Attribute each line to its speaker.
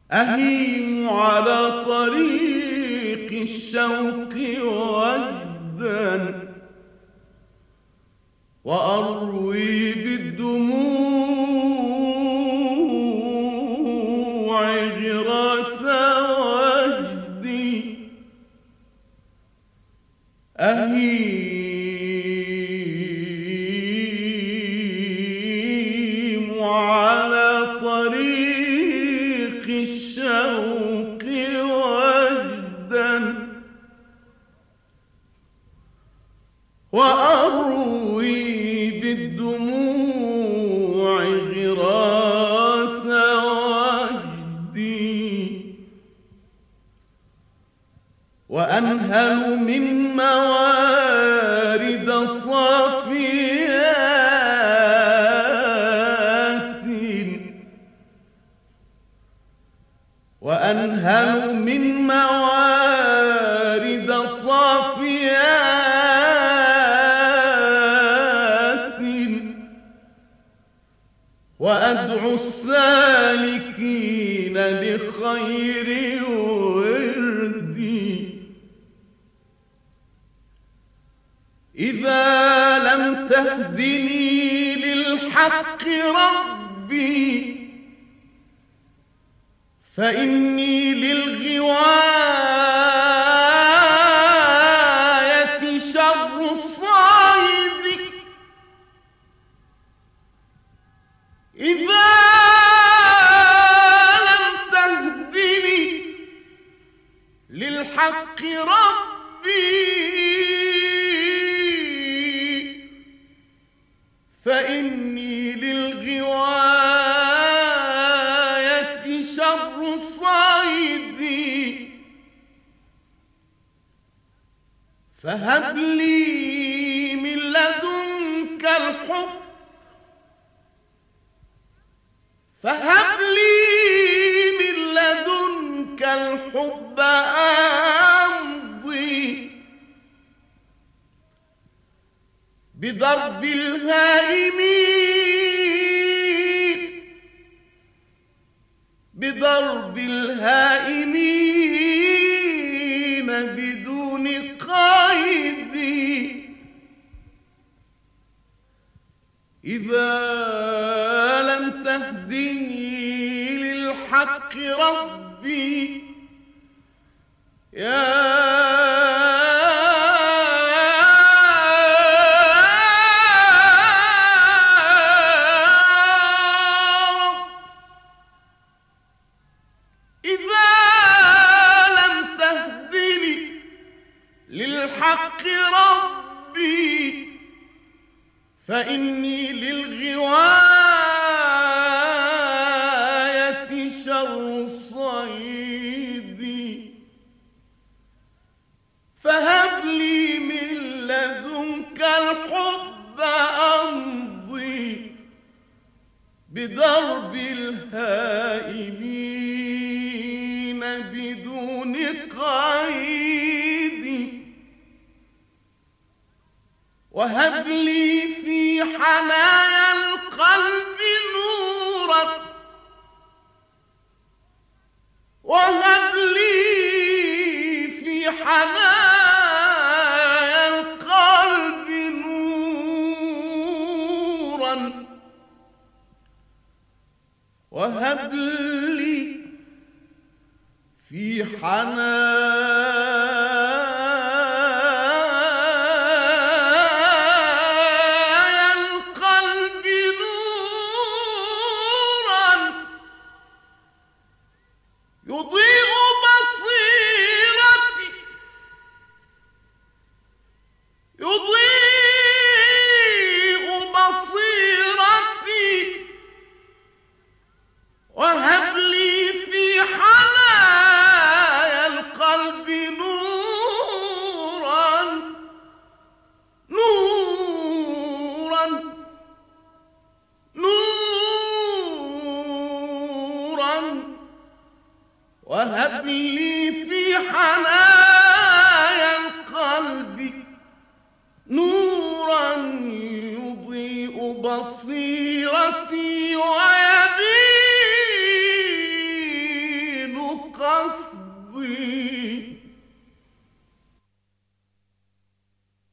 Speaker 1: أهيم على طريق الشوق وجدا، وأروي بالدموع غراس وجدي. أهيم على طريق الشوق وجدا، وأروي بالدموع غراس وجدي، وأنهل من موارد صافيات، وأنهل من موارد صافيات، وأدعو السالكين لخير وردي. إذا لم تهدني للحق ربي، فإني للغواية شر الصائد. إذا لم تهدني للحق ربي، فإني للغواية شر الصيد. فهب لي من لدنك الحب، فهب لي من لدنك الحب أمضي بضرب الهائمين، بضرب الهائمين بدون قيد. إذا لم تهدني للحق ربي يا للحق ربي، فإني للغواية شر الصيد. فهب لي من لدنك الحب أمضي بضرب الهائمين بدون قيد. وهب لي في حنايا القلب نورا، وهب لي في حنايا القلب نورا، وهب لي في حنايا يضيء بصيرتي، يضيء بصيرتي. وهب لي في حنايا القلب نورا، نورا، نورا. وهب لي في حنايا القلب نورا يضيء بصيرتي ويبيع قصدي